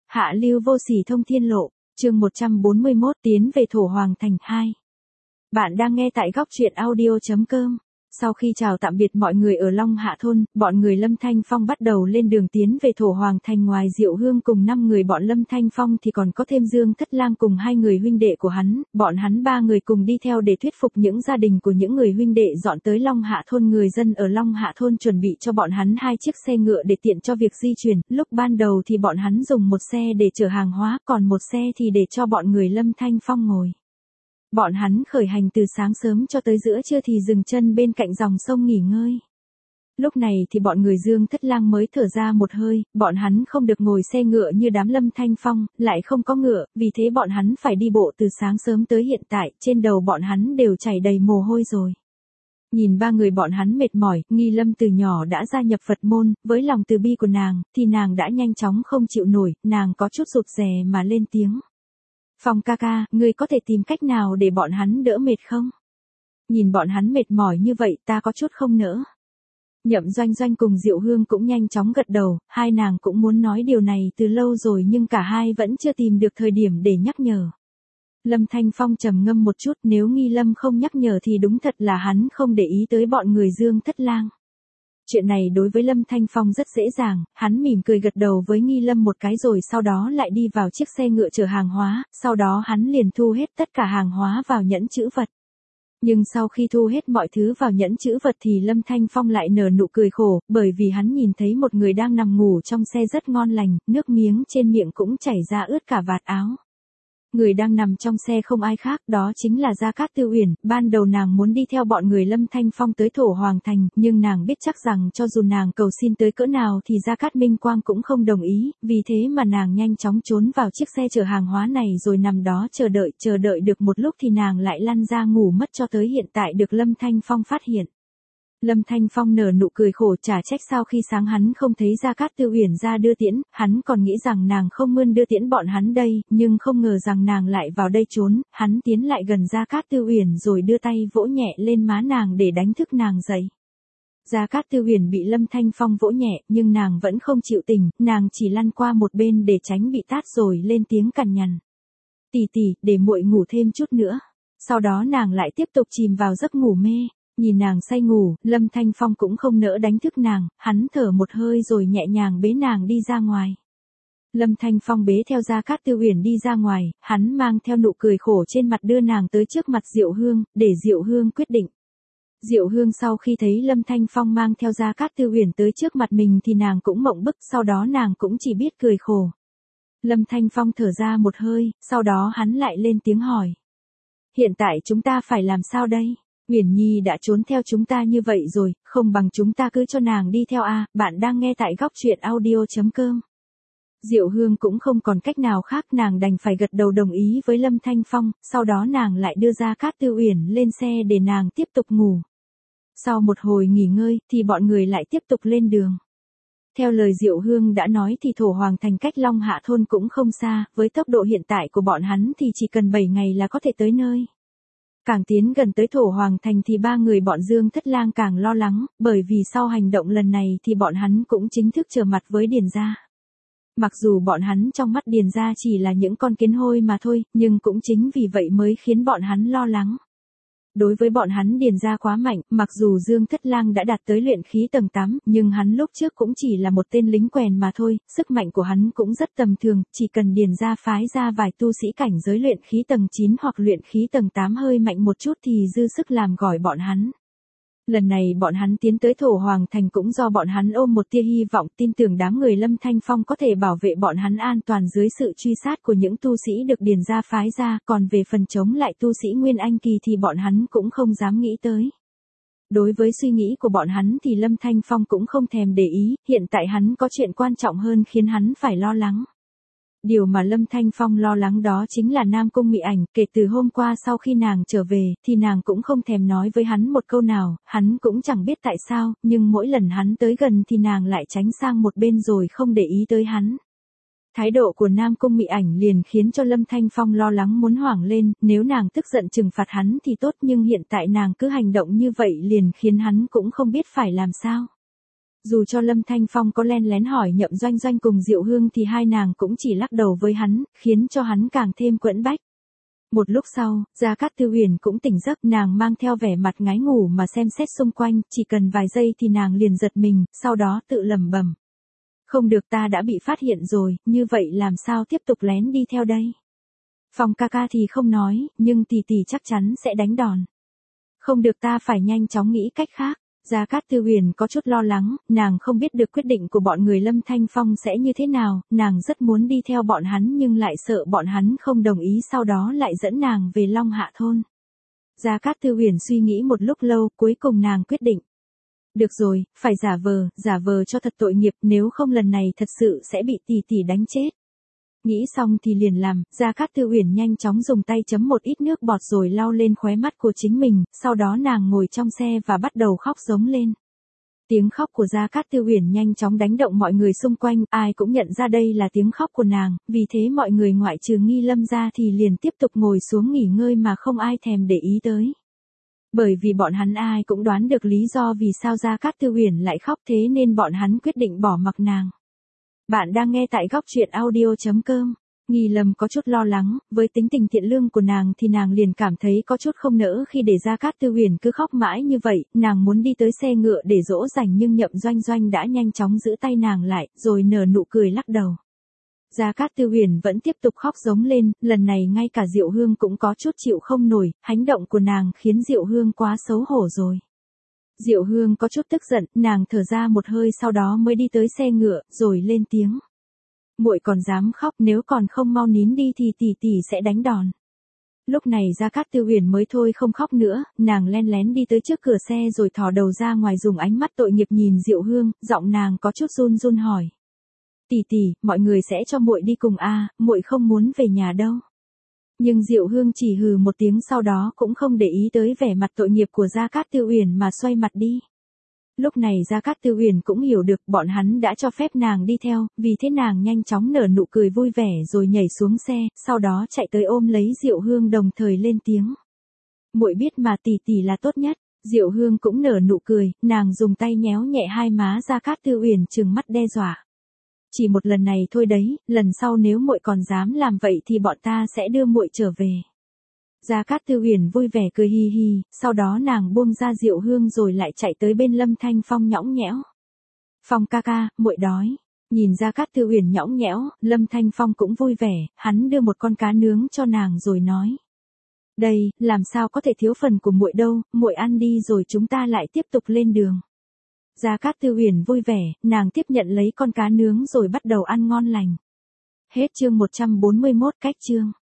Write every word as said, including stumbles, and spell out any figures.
Hạ lưu vô sỉ thông thiên lộ, chương một trăm bốn mươi mốt tiến về thổ hoàng thành hai. Bạn đang nghe tại góc truyện audio chấm com. Sau khi chào tạm biệt mọi người ở Long Hạ Thôn, bọn người Lâm Thanh Phong bắt đầu lên đường tiến về thổ hoàng thành. Ngoài Diệu Hương cùng năm người bọn Lâm Thanh Phong thì còn có thêm Dương Thất Lang cùng hai người huynh đệ của hắn, bọn hắn ba người cùng đi theo để thuyết phục những gia đình của những người huynh đệ dọn tới Long Hạ Thôn. Người dân ở Long Hạ Thôn chuẩn bị cho bọn hắn hai chiếc xe ngựa để tiện cho việc di chuyển, lúc ban đầu thì bọn hắn dùng một xe để chở hàng hóa, còn một xe thì để cho bọn người Lâm Thanh Phong ngồi. Bọn hắn khởi hành từ sáng sớm cho tới giữa trưa thì dừng chân bên cạnh dòng sông nghỉ ngơi. Lúc này thì bọn người Dương Thất Lang mới thở ra một hơi, bọn hắn không được ngồi xe ngựa như đám Lâm Thanh Phong, lại không có ngựa, vì thế bọn hắn phải đi bộ từ sáng sớm tới hiện tại, trên đầu bọn hắn đều chảy đầy mồ hôi rồi. Nhìn ba người bọn hắn mệt mỏi, Nghi Lâm từ nhỏ đã gia nhập Phật môn, với lòng từ bi của nàng, thì nàng đã nhanh chóng không chịu nổi, nàng có chút rụt rè mà lên tiếng. Phong ca ca, ngươi có thể tìm cách nào để bọn hắn đỡ mệt không? Nhìn bọn hắn mệt mỏi như vậy ta có chút không nỡ. Nhậm Doanh Doanh cùng Diệu Hương cũng nhanh chóng gật đầu, hai nàng cũng muốn nói điều này từ lâu rồi nhưng cả hai vẫn chưa tìm được thời điểm để nhắc nhở. Lâm Thanh Phong trầm ngâm một chút, nếu Nghi Lâm không nhắc nhở thì đúng thật là hắn không để ý tới bọn người Dương Thất Lang. Chuyện này đối với Lâm Thanh Phong rất dễ dàng, hắn mỉm cười gật đầu với Nghi Lâm một cái rồi sau đó lại đi vào chiếc xe ngựa chở hàng hóa, sau đó hắn liền thu hết tất cả hàng hóa vào nhẫn trữ vật. Nhưng sau khi thu hết mọi thứ vào nhẫn trữ vật thì Lâm Thanh Phong lại nở nụ cười khổ, bởi vì hắn nhìn thấy một người đang nằm ngủ trong xe rất ngon lành, nước miếng trên miệng cũng chảy ra ướt cả vạt áo. Người đang nằm trong xe không ai khác, đó chính là Gia Cát Tư Uyển. Ban đầu nàng muốn đi theo bọn người Lâm Thanh Phong tới thổ hoàng thành, nhưng nàng biết chắc rằng cho dù nàng cầu xin tới cỡ nào thì Gia Cát Minh Quang cũng không đồng ý, vì thế mà nàng nhanh chóng trốn vào chiếc xe chở hàng hóa này rồi nằm đó chờ đợi, chờ đợi được một lúc thì nàng lại lăn ra ngủ mất cho tới hiện tại được Lâm Thanh Phong phát hiện. Lâm Thanh Phong nở nụ cười khổ, chả trách sau khi sáng hắn không thấy Gia Cát Tư Uyển ra đưa tiễn, hắn còn nghĩ rằng nàng không mươn đưa tiễn bọn hắn đây, nhưng không ngờ rằng nàng lại vào đây trốn, hắn tiến lại gần Gia Cát Tư Uyển rồi đưa tay vỗ nhẹ lên má nàng để đánh thức nàng dậy. Gia Cát Tư Uyển bị Lâm Thanh Phong vỗ nhẹ, nhưng nàng vẫn không chịu tỉnh, nàng chỉ lăn qua một bên để tránh bị tát rồi lên tiếng cằn nhằn. Tỷ tỷ, để muội ngủ thêm chút nữa. Sau đó nàng lại tiếp tục chìm vào giấc ngủ mê. Nhìn nàng say ngủ, Lâm Thanh Phong cũng không nỡ đánh thức nàng, hắn thở một hơi rồi nhẹ nhàng bế nàng đi ra ngoài. Lâm Thanh Phong bế theo Gia Cát Tư Uyển đi ra ngoài, hắn mang theo nụ cười khổ trên mặt đưa nàng tới trước mặt Diệu Hương, để Diệu Hương quyết định. Diệu Hương sau khi thấy Lâm Thanh Phong mang theo Gia Cát Tư Uyển tới trước mặt mình thì nàng cũng mộng bức, sau đó nàng cũng chỉ biết cười khổ. Lâm Thanh Phong thở ra một hơi, sau đó hắn lại lên tiếng hỏi. Hiện tại chúng ta phải làm sao đây? Uyển Nhi đã trốn theo chúng ta như vậy rồi, không bằng chúng ta cứ cho nàng đi theo a. Bạn đang nghe tại góc truyện audio chấm com. Diệu Hương cũng không còn cách nào khác, nàng đành phải gật đầu đồng ý với Lâm Thanh Phong, sau đó nàng lại đưa Gia Cát Tư Uyển lên xe để nàng tiếp tục ngủ. Sau một hồi nghỉ ngơi thì bọn người lại tiếp tục lên đường. Theo lời Diệu Hương đã nói thì thổ hoàng thành cách Long Hạ Thôn cũng không xa, với tốc độ hiện tại của bọn hắn thì chỉ cần bảy ngày là có thể tới nơi. Càng tiến gần tới thổ hoàng thành thì ba người bọn Dương Thất Lang càng lo lắng, bởi vì sau hành động lần này thì bọn hắn cũng chính thức trở mặt với Điền gia. Mặc dù bọn hắn trong mắt Điền gia chỉ là những con kiến hôi mà thôi, nhưng cũng chính vì vậy mới khiến bọn hắn lo lắng. Đối với bọn hắn Điền gia quá mạnh, mặc dù Dương Thất Lang đã đạt tới luyện khí tầng tám, nhưng hắn lúc trước cũng chỉ là một tên lính quèn mà thôi, sức mạnh của hắn cũng rất tầm thường, chỉ cần Điền gia phái ra vài tu sĩ cảnh giới luyện khí tầng chín hoặc luyện khí tầng tám hơi mạnh một chút thì dư sức làm gỏi bọn hắn. Lần này bọn hắn tiến tới thổ hoàng thành cũng do bọn hắn ôm một tia hy vọng, tin tưởng đám người Lâm Thanh Phong có thể bảo vệ bọn hắn an toàn dưới sự truy sát của những tu sĩ được Điền gia phái ra, còn về phần chống lại tu sĩ Nguyên Anh kỳ thì bọn hắn cũng không dám nghĩ tới. Đối với suy nghĩ của bọn hắn thì Lâm Thanh Phong cũng không thèm để ý, hiện tại hắn có chuyện quan trọng hơn khiến hắn phải lo lắng. Điều mà Lâm Thanh Phong lo lắng đó chính là Nam Cung Mị Ảnh, kể từ hôm qua sau khi nàng trở về, thì nàng cũng không thèm nói với hắn một câu nào, hắn cũng chẳng biết tại sao, nhưng mỗi lần hắn tới gần thì nàng lại tránh sang một bên rồi không để ý tới hắn. Thái độ của Nam Cung Mị Ảnh liền khiến cho Lâm Thanh Phong lo lắng muốn hoảng lên, nếu nàng tức giận trừng phạt hắn thì tốt, nhưng hiện tại nàng cứ hành động như vậy liền khiến hắn cũng không biết phải làm sao. Dù cho Lâm Thanh Phong có len lén hỏi Nhậm Doanh Doanh cùng Diệu Hương thì hai nàng cũng chỉ lắc đầu với hắn, khiến cho hắn càng thêm quẫn bách. Một lúc sau, Gia Cát Tư Huyền cũng tỉnh giấc, nàng mang theo vẻ mặt ngái ngủ mà xem xét xung quanh, chỉ cần vài giây thì nàng liền giật mình, sau đó tự lẩm bẩm. Không được, ta đã bị phát hiện rồi, như vậy làm sao tiếp tục lén đi theo đây? Phong ca ca thì không nói, nhưng tỷ tỷ chắc chắn sẽ đánh đòn. Không được, ta phải nhanh chóng nghĩ cách khác. Gia Cát Tư Huyền có chút lo lắng, nàng không biết được quyết định của bọn người Lâm Thanh Phong sẽ như thế nào, nàng rất muốn đi theo bọn hắn nhưng lại sợ bọn hắn không đồng ý, sau đó lại dẫn nàng về Long Hạ Thôn. Gia Cát Tư Huyền suy nghĩ một lúc lâu, cuối cùng nàng quyết định. Được rồi, phải giả vờ, giả vờ cho thật tội nghiệp, nếu không lần này thật sự sẽ bị tỷ tỷ đánh chết. Nghĩ xong thì liền làm, Gia Cát Tư Huyền nhanh chóng dùng tay chấm một ít nước bọt rồi lau lên khóe mắt của chính mình, sau đó nàng ngồi trong xe và bắt đầu khóc giống lên. Tiếng khóc của Gia Cát Tư Huyền nhanh chóng đánh động mọi người xung quanh, ai cũng nhận ra đây là tiếng khóc của nàng, vì thế mọi người ngoại trừ Nghi Lâm ra thì liền tiếp tục ngồi xuống nghỉ ngơi mà không ai thèm để ý tới. Bởi vì bọn hắn ai cũng đoán được lý do vì sao Gia Cát Tư Huyền lại khóc, thế nên bọn hắn quyết định bỏ mặc nàng. Bạn đang nghe tại góc truyện audio chấm com. Nghi Lâm có chút lo lắng, với tính tình thiện lương của nàng thì nàng liền cảm thấy có chút không nỡ khi để Gia Cát Tư Huyền cứ khóc mãi như vậy, nàng muốn đi tới xe ngựa để dỗ dành nhưng Nhậm Doanh Doanh đã nhanh chóng giữ tay nàng lại, rồi nở nụ cười lắc đầu. Gia Cát Tư Huyền vẫn tiếp tục khóc giống lên, lần này ngay cả Diệu Hương cũng có chút chịu không nổi, hành động của nàng khiến Diệu Hương quá xấu hổ rồi. Diệu Hương có chút tức giận, nàng thở ra một hơi sau đó mới đi tới xe ngựa, rồi lên tiếng. Muội còn dám khóc, nếu còn không mau nín đi thì tỷ tỷ sẽ đánh đòn. Lúc này Gia Cát Tư Huyền mới thôi không khóc nữa, nàng len lén đi tới trước cửa xe rồi thò đầu ra ngoài dùng ánh mắt tội nghiệp nhìn Diệu Hương, giọng nàng có chút run run hỏi. Tỷ tỷ, mọi người sẽ cho muội đi cùng a, muội không muốn về nhà đâu. Nhưng Diệu Hương chỉ hừ một tiếng sau đó cũng không để ý tới vẻ mặt tội nghiệp của Gia Cát Tư Huyền mà xoay mặt đi. Lúc này Gia Cát Tư Huyền cũng hiểu được bọn hắn đã cho phép nàng đi theo, vì thế nàng nhanh chóng nở nụ cười vui vẻ rồi nhảy xuống xe, sau đó chạy tới ôm lấy Diệu Hương đồng thời lên tiếng. Muội biết mà, tỷ tỷ là tốt nhất. Diệu Hương cũng nở nụ cười, nàng dùng tay nhéo nhẹ hai má Gia Cát Tư Huyền trừng mắt đe dọa. Chỉ một lần này thôi đấy, lần sau nếu muội còn dám làm vậy thì bọn ta sẽ đưa muội trở về. Gia Cát Tư Huyền vui vẻ cười hi hi, sau đó nàng buông ra Diệu Hương rồi lại chạy tới bên Lâm Thanh Phong nhõng nhẽo. Phong ca ca, muội đói. Nhìn Gia Cát Tư Huyền nhõng nhẽo, Lâm Thanh Phong cũng vui vẻ, hắn đưa một con cá nướng cho nàng rồi nói. Đây, làm sao có thể thiếu phần của muội đâu, muội ăn đi rồi chúng ta lại tiếp tục lên đường. Gia Cát Tư Huyền vui vẻ, nàng tiếp nhận lấy con cá nướng rồi bắt đầu ăn ngon lành. Hết chương một trăm bốn mươi mốt cách chương.